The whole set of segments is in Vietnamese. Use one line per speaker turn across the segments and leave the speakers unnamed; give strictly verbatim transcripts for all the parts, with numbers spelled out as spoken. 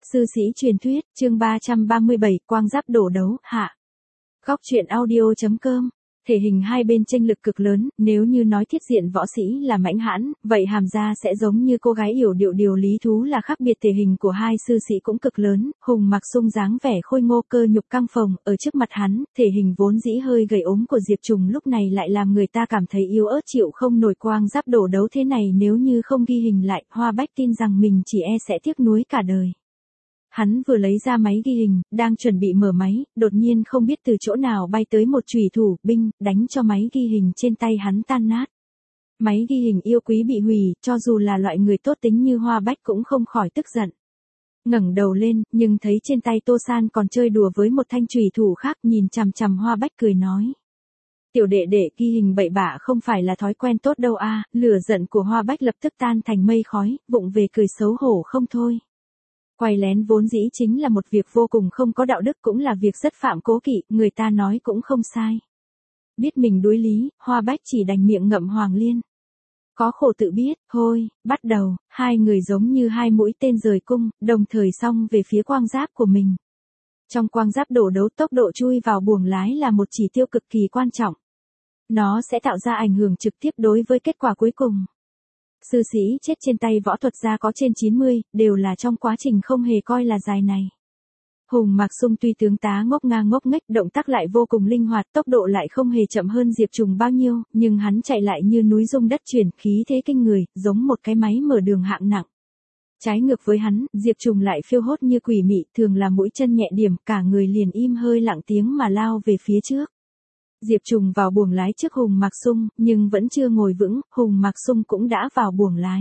Sư sĩ truyền thuyết, chương ba trăm ba mươi bảy, quang giáp đổ đấu, hạ. Góc truyện audio.com. Thể hình hai bên chênh lực cực lớn, nếu như nói thiết diện võ sĩ là mãnh hãn, vậy Hàm Gia sẽ giống như cô gái yểu điệu điều lý thú là khác biệt. Thể hình của hai sư sĩ cũng cực lớn, Hùng Mặc Sung dáng vẻ khôi ngô cơ nhục căng phồng, ở trước mặt hắn, thể hình vốn dĩ hơi gầy ốm của Diệp Trùng lúc này lại làm người ta cảm thấy yếu ớt chịu không nổi. Quang giáp đổ đấu thế này nếu như không ghi hình lại, Hoa Bách tin rằng mình chỉ e sẽ tiếc nuối cả đời. Hắn vừa lấy ra máy ghi hình, đang chuẩn bị mở máy, đột nhiên không biết từ chỗ nào bay tới một chùy thủ, binh, đánh cho máy ghi hình trên tay hắn tan nát. Máy ghi hình yêu quý bị hủy, cho dù là loại người tốt tính như Hoa Bách cũng không khỏi tức giận. Ngẩng đầu lên, nhưng thấy trên tay Tô San còn chơi đùa với một thanh chùy thủ khác, nhìn chằm chằm Hoa Bách cười nói. Tiểu đệ đệ, ghi hình bậy bạ không phải là thói quen tốt đâu a. Lửa giận của Hoa Bách lập tức tan thành mây khói, vụng về cười xấu hổ không thôi. Quay lén vốn dĩ chính là một việc vô cùng không có đạo đức, cũng là việc rất phạm cố kỵ, người ta nói cũng không sai. Biết mình đối lý, Hoa Bách chỉ đành miệng ngậm Hoàng Liên. Có khổ tự biết, thôi, bắt đầu, hai người giống như hai mũi tên rời cung, đồng thời xông về phía quang giáp của mình. Trong quang giáp đổ đấu, tốc độ chui vào buồng lái là một chỉ tiêu cực kỳ quan trọng. Nó sẽ tạo ra ảnh hưởng trực tiếp đối với kết quả cuối cùng. Sư sĩ chết trên tay võ thuật gia có trên chín mươi, đều là trong quá trình không hề coi là dài này. Hùng Mặc Sung tuy tướng tá ngốc ngang ngốc nghếch, động tác lại vô cùng linh hoạt, tốc độ lại không hề chậm hơn Diệp Trùng bao nhiêu, nhưng hắn chạy lại như núi rung đất chuyển, khí thế kinh người, giống một cái máy mở đường hạng nặng. Trái ngược với hắn, Diệp Trùng lại phiêu hốt như quỷ mị, thường là mũi chân nhẹ điểm, cả người liền im hơi lặng tiếng mà lao về phía trước. Diệp Trùng vào buồng lái trước Hùng Mặc Sung, nhưng vẫn chưa ngồi vững, Hùng Mặc Sung cũng đã vào buồng lái.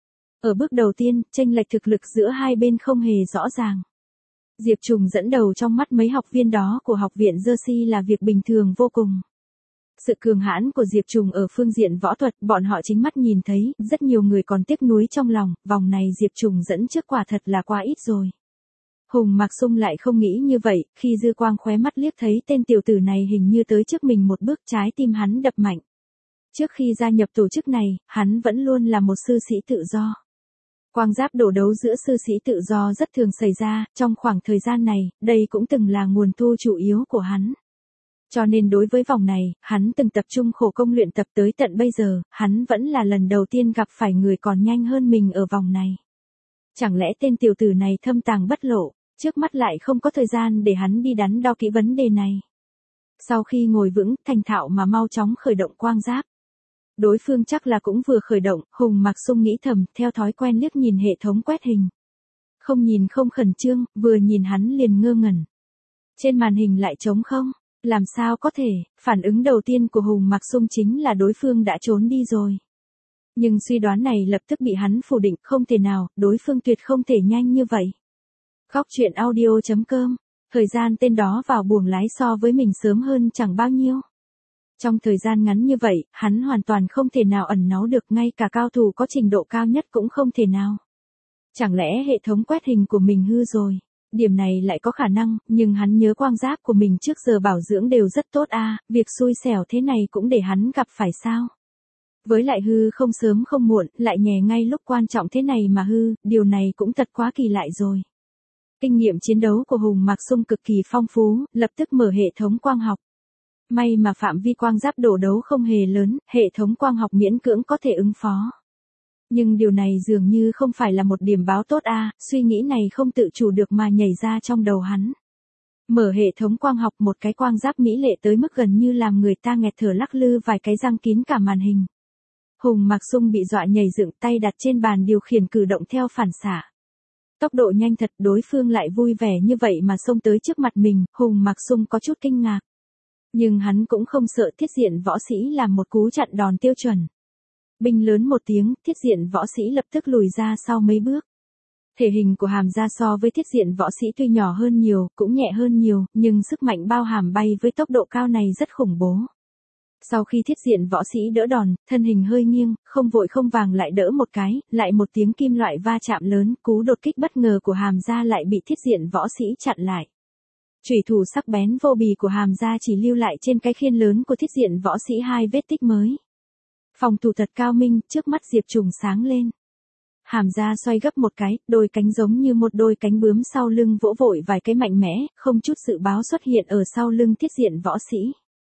Ở bước đầu tiên, chênh lệch thực lực giữa hai bên không hề rõ ràng. Diệp Trùng dẫn đầu trong mắt mấy học viên đó của học viện Jersey là việc bình thường vô cùng. Sự cường hãn của Diệp Trùng ở phương diện võ thuật, bọn họ chính mắt nhìn thấy, rất nhiều người còn tiếc nuối trong lòng, vòng này Diệp Trùng dẫn trước quả thật là quá ít rồi. Hùng Mặc Sung lại không nghĩ như vậy, khi dư quang khóe mắt liếc thấy tên tiểu tử này hình như tới trước mình một bước, trái tim hắn đập mạnh. Trước khi gia nhập tổ chức này, hắn vẫn luôn là một sư sĩ tự do. Quang giáp đổ đấu giữa sư sĩ tự do rất thường xảy ra, trong khoảng thời gian này, đây cũng từng là nguồn thu chủ yếu của hắn. Cho nên đối với vòng này, hắn từng tập trung khổ công luyện tập tới tận bây giờ, hắn vẫn là lần đầu tiên gặp phải người còn nhanh hơn mình ở vòng này. Chẳng lẽ tên tiểu tử này thâm tàng bất lộ? Trước mắt lại không có thời gian để hắn đi đắn đo kỹ vấn đề này. Sau khi ngồi vững, thành thạo mà mau chóng khởi động quang giáp. Đối phương chắc là cũng vừa khởi động, Hùng Mặc Sung nghĩ thầm, theo thói quen liếc nhìn hệ thống quét hình. Không nhìn không khẩn trương, vừa nhìn hắn liền ngơ ngẩn. Trên màn hình lại trống không, làm sao có thể, phản ứng đầu tiên của Hùng Mặc Sung chính là đối phương đã trốn đi rồi. Nhưng suy đoán này lập tức bị hắn phủ định, không thể nào, đối phương tuyệt không thể nhanh như vậy. Góc truyện audio.com. Thời gian tên đó vào buồng lái so với mình sớm hơn chẳng bao nhiêu. Trong thời gian ngắn như vậy, hắn hoàn toàn không thể nào ẩn náu được, ngay cả cao thủ có trình độ cao nhất cũng không thể nào. Chẳng lẽ hệ thống quét hình của mình hư rồi? Điểm này lại có khả năng, nhưng hắn nhớ quang giáp của mình trước giờ bảo dưỡng đều rất tốt a, à, việc xui xẻo thế này cũng để hắn gặp phải sao? Với lại hư không sớm không muộn, lại nhè ngay lúc quan trọng thế này mà hư, điều này cũng thật quá kỳ lạ rồi. Kinh nghiệm chiến đấu của Hùng Mặc Sung cực kỳ phong phú, lập tức mở hệ thống quang học. May mà phạm vi quang giáp đổ đấu không hề lớn, hệ thống quang học miễn cưỡng có thể ứng phó. Nhưng điều này dường như không phải là một điểm báo tốt a, à, suy nghĩ này không tự chủ được mà nhảy ra trong đầu hắn. Mở hệ thống quang học, một cái quang giáp mỹ lệ tới mức gần như làm người ta nghẹt thở, lắc lư vài cái răng kín cả màn hình. Hùng Mặc Sung bị dọa nhảy dựng, tay đặt trên bàn điều khiển cử động theo phản xạ. Tốc độ nhanh thật, đối phương lại vui vẻ như vậy mà xông tới trước mặt mình, Hùng Mặc Sung có chút kinh ngạc. Nhưng hắn cũng không sợ, thiết diện võ sĩ làm một cú chặn đòn tiêu chuẩn. Binh lớn một tiếng, thiết diện võ sĩ lập tức lùi ra sau mấy bước. Thể hình của Hàm Gia so với thiết diện võ sĩ tuy nhỏ hơn nhiều, cũng nhẹ hơn nhiều, nhưng sức mạnh bao hàm bay với tốc độ cao này rất khủng bố. Sau khi thiết diện võ sĩ đỡ đòn, thân hình hơi nghiêng, không vội không vàng lại đỡ một cái, lại một tiếng kim loại va chạm lớn, cú đột kích bất ngờ của Hàm Gia lại bị thiết diện võ sĩ chặn lại. Chủy thủ sắc bén vô bì của Hàm Gia chỉ lưu lại trên cái khiên lớn của thiết diện võ sĩ hai vết tích mới. Phòng thủ thật cao minh, trước mắt Diệp Trùng sáng lên. Hàm Gia xoay gấp một cái, đôi cánh giống như một đôi cánh bướm sau lưng vỗ vội vài cái mạnh mẽ, không chút dự báo xuất hiện ở sau lưng Thiết Diện võ sĩ.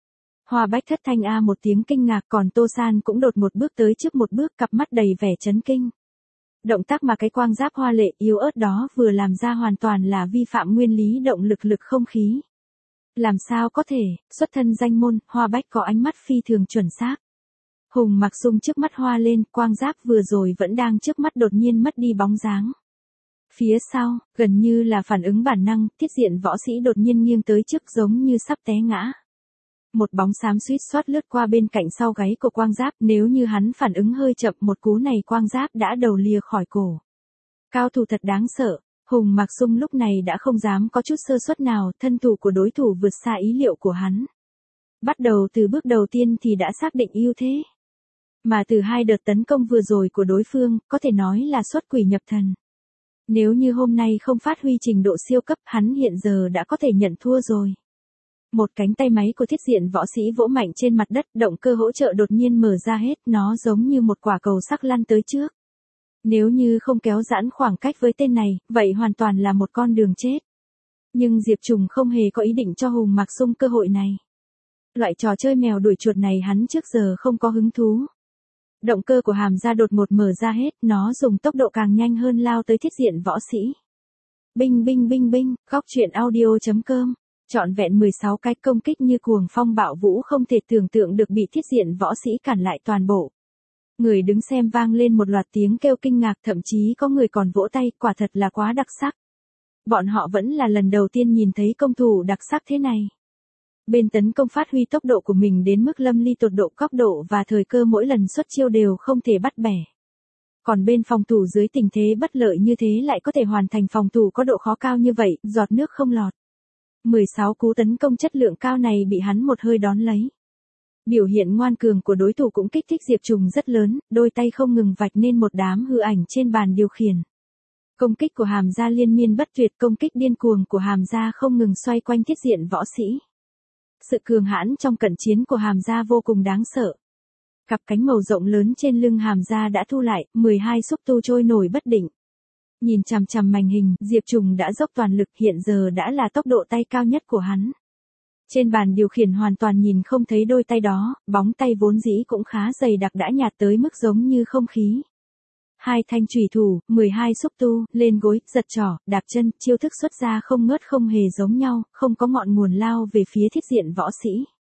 Hoa Bách thất thanh a một tiếng kinh ngạc, còn Tô San cũng đột một bước tới trước một bước, cặp mắt đầy vẻ chấn kinh. Động tác mà cái quang giáp hoa lệ yếu ớt đó vừa làm ra hoàn toàn là vi phạm nguyên lý động lực lực không khí. Làm sao có thể, xuất thân danh môn, Hoa Bách có ánh mắt phi thường chuẩn xác. Hùng Mặc Sung trước mắt hoa lên, quang giáp vừa rồi vẫn đang trước mắt đột nhiên mất đi bóng dáng. Phía sau, gần như là phản ứng bản năng, Thiết Diện võ sĩ đột nhiên nghiêng tới trước giống như sắp té ngã. Một bóng xám suýt xoát lướt qua bên cạnh sau gáy của quang giáp, nếu như hắn phản ứng hơi chậm một cú này quang giáp đã đầu lìa khỏi cổ. Cao thủ thật đáng sợ, Hùng Mặc Sung lúc này đã không dám có chút sơ suất nào, thân thủ của đối thủ vượt xa ý liệu của hắn. Bắt đầu từ bước đầu tiên thì đã xác định ưu thế. Mà từ hai đợt tấn công vừa rồi của đối phương, có thể nói là xuất quỷ nhập thần. Nếu như hôm nay không phát huy trình độ siêu cấp, hắn hiện giờ đã có thể nhận thua rồi. Một cánh tay máy của Thiết Diện võ sĩ vỗ mạnh trên mặt đất, động cơ hỗ trợ đột nhiên mở ra hết, nó giống như một quả cầu sắc lăn tới trước. Nếu như không kéo giãn khoảng cách với tên này, vậy hoàn toàn là một con đường chết. Nhưng Diệp Trùng không hề có ý định cho Hùng Mặc Sung cơ hội này. Loại trò chơi mèo đuổi chuột này hắn trước giờ không có hứng thú. Động cơ của Hàm Gia đột một mở ra hết, nó dùng tốc độ càng nhanh hơn lao tới Thiết Diện võ sĩ. Binh binh binh binh, góc truyện audio chấm com. Trọn vẹn mười sáu cái công kích như cuồng phong bạo vũ không thể tưởng tượng được bị Thiết Diện võ sĩ cản lại toàn bộ. Người đứng xem vang lên một loạt tiếng kêu kinh ngạc, thậm chí có người còn vỗ tay, quả thật là quá đặc sắc. Bọn họ vẫn là lần đầu tiên nhìn thấy công thủ đặc sắc thế này. Bên tấn công phát huy tốc độ của mình đến mức lâm ly tột độ, góc độ và thời cơ mỗi lần xuất chiêu đều không thể bắt bẻ. Còn bên phòng thủ dưới tình thế bất lợi như thế lại có thể hoàn thành phòng thủ có độ khó cao như vậy, giọt nước không lọt. mười sáu cú tấn công chất lượng cao này bị hắn một hơi đón lấy. Biểu hiện ngoan cường của đối thủ cũng kích thích Diệp Trùng rất lớn, đôi tay không ngừng vạch nên một đám hư ảnh trên bàn điều khiển. Công kích của Hàm Gia liên miên bất tuyệt, công kích điên cuồng của Hàm Gia không ngừng xoay quanh Thiết Diện võ sĩ. Sự cường hãn trong cận chiến của Hàm Gia vô cùng đáng sợ. Cặp cánh màu rộng lớn trên lưng Hàm Gia đã thu lại, mười hai xúc tu trôi nổi bất định. Nhìn chằm chằm màn hình, Diệp Trùng đã dốc toàn lực, hiện giờ đã là tốc độ tay cao nhất của hắn. Trên bàn điều khiển hoàn toàn nhìn không thấy đôi tay đó, bóng tay vốn dĩ cũng khá dày đặc đã nhạt tới mức giống như không khí. Hai thanh chủy thủ, mười hai xúc tu, lên gối, giật trỏ, đạp chân, chiêu thức xuất ra không ngớt không hề giống nhau, không có ngọn nguồn lao về phía Thiết Diện võ sĩ.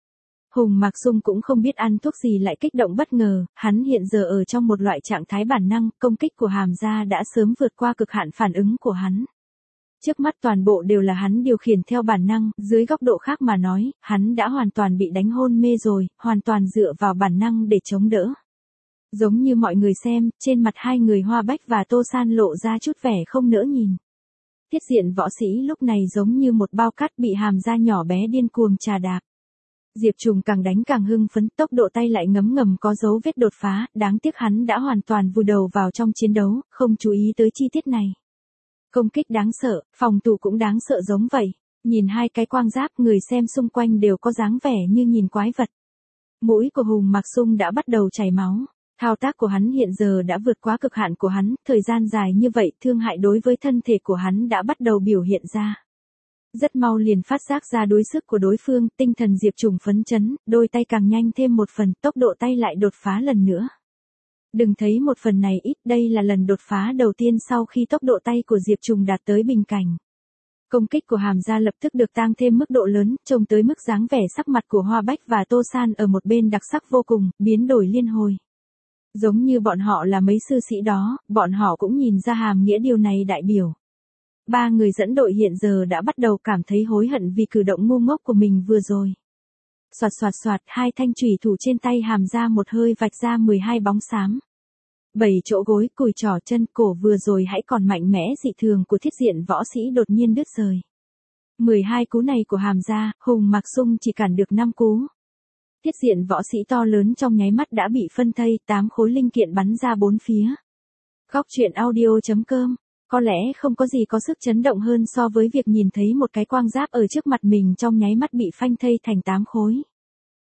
Hùng Mặc Sung cũng không biết ăn thuốc gì lại kích động bất ngờ, hắn hiện giờ ở trong một loại trạng thái bản năng, công kích của Hàm Gia đã sớm vượt qua cực hạn phản ứng của hắn. Trước mắt toàn bộ đều là hắn điều khiển theo bản năng, dưới góc độ khác mà nói, hắn đã hoàn toàn bị đánh hôn mê rồi, hoàn toàn dựa vào bản năng để chống đỡ. Giống như mọi người xem, trên mặt hai người Hoa Bách và Tô San lộ ra chút vẻ không nỡ nhìn. Thiết Diện võ sĩ lúc này giống như một bao cát bị Hàm Gia nhỏ bé điên cuồng trà đạp. Diệp Trùng càng đánh càng hưng phấn, tốc độ tay lại ngấm ngầm có dấu vết đột phá, đáng tiếc hắn đã hoàn toàn vùi đầu vào trong chiến đấu, không chú ý tới chi tiết này. Công kích đáng sợ, phòng thủ cũng đáng sợ giống vậy. Nhìn hai cái quang giáp, người xem xung quanh đều có dáng vẻ như nhìn quái vật. Mũi của Hùng Mặc Sung đã bắt đầu chảy máu. Thao tác của hắn hiện giờ đã vượt quá cực hạn của hắn, thời gian dài như vậy thương hại đối với thân thể của hắn đã bắt đầu biểu hiện ra. Rất mau liền phát giác ra đối sức của đối phương, tinh thần Diệp Trùng phấn chấn, đôi tay càng nhanh thêm một phần, tốc độ tay lại đột phá lần nữa. Đừng thấy một phần này ít, đây là lần đột phá đầu tiên sau khi tốc độ tay của Diệp Trùng đạt tới bình cảnh. Công kích của Hàm Gia lập tức được tăng thêm mức độ lớn, trông tới mức dáng vẻ sắc mặt của Hoa Bách và Tô San ở một bên đặc sắc vô cùng, biến đổi liên hồi. Giống như bọn họ là mấy sư sĩ đó, bọn họ cũng nhìn ra hàm nghĩa điều này đại biểu. Ba người dẫn đội hiện giờ đã bắt đầu cảm thấy hối hận vì cử động ngu ngốc của mình vừa rồi. Soạt soạt soạt, hai thanh chủy thủ trên tay Hàm Gia một hơi vạch ra mười hai bóng xám. Bảy chỗ gối, cùi trỏ, chân, cổ vừa rồi hãy còn mạnh mẽ dị thường của Thiết Diện võ sĩ đột nhiên đứt rời. mười hai cú này của Hàm Gia, Hùng Mặc Sung chỉ cản được năm cú. Thiết Diện võ sĩ to lớn trong nháy mắt đã bị phân thây, tám khối linh kiện bắn ra bốn phía. Góc truyện audio chấm com. Có lẽ không có gì có sức chấn động hơn so với việc nhìn thấy một cái quang giáp ở trước mặt mình trong nháy mắt bị phanh thây thành tám khối.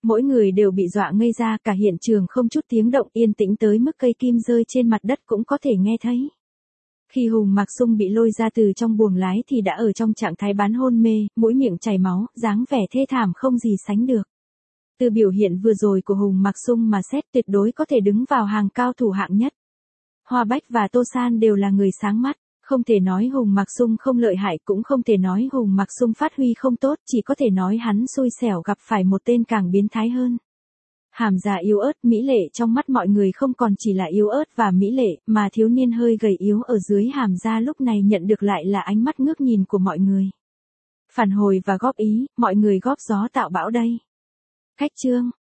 Mỗi người đều bị dọa ngây ra, cả hiện trường không chút tiếng động, yên tĩnh tới mức cây kim rơi trên mặt đất cũng có thể nghe thấy. Khi Hùng Mạc Sung bị lôi ra từ trong buồng lái thì đã ở trong trạng thái bán hôn mê, mũi miệng chảy máu, dáng vẻ thê thảm không gì sánh được. Từ biểu hiện vừa rồi của Hùng Mạc Sung mà xét, tuyệt đối có thể đứng vào hàng cao thủ hạng nhất. Hoa Bách và Tô San đều là người sáng mắt, không thể nói Hùng Mạc Sung không lợi hại, cũng không thể nói Hùng Mạc Sung phát huy không tốt, chỉ có thể nói hắn xui xẻo gặp phải một tên càng biến thái hơn. Hàm Gia yếu ớt mỹ lệ trong mắt mọi người không còn chỉ là yếu ớt và mỹ lệ, mà thiếu niên hơi gầy yếu ở dưới Hàm Gia lúc này nhận được lại là ánh mắt ngước nhìn của mọi người. Phản hồi và góp ý, mọi người góp gió tạo bão đây. Khách chương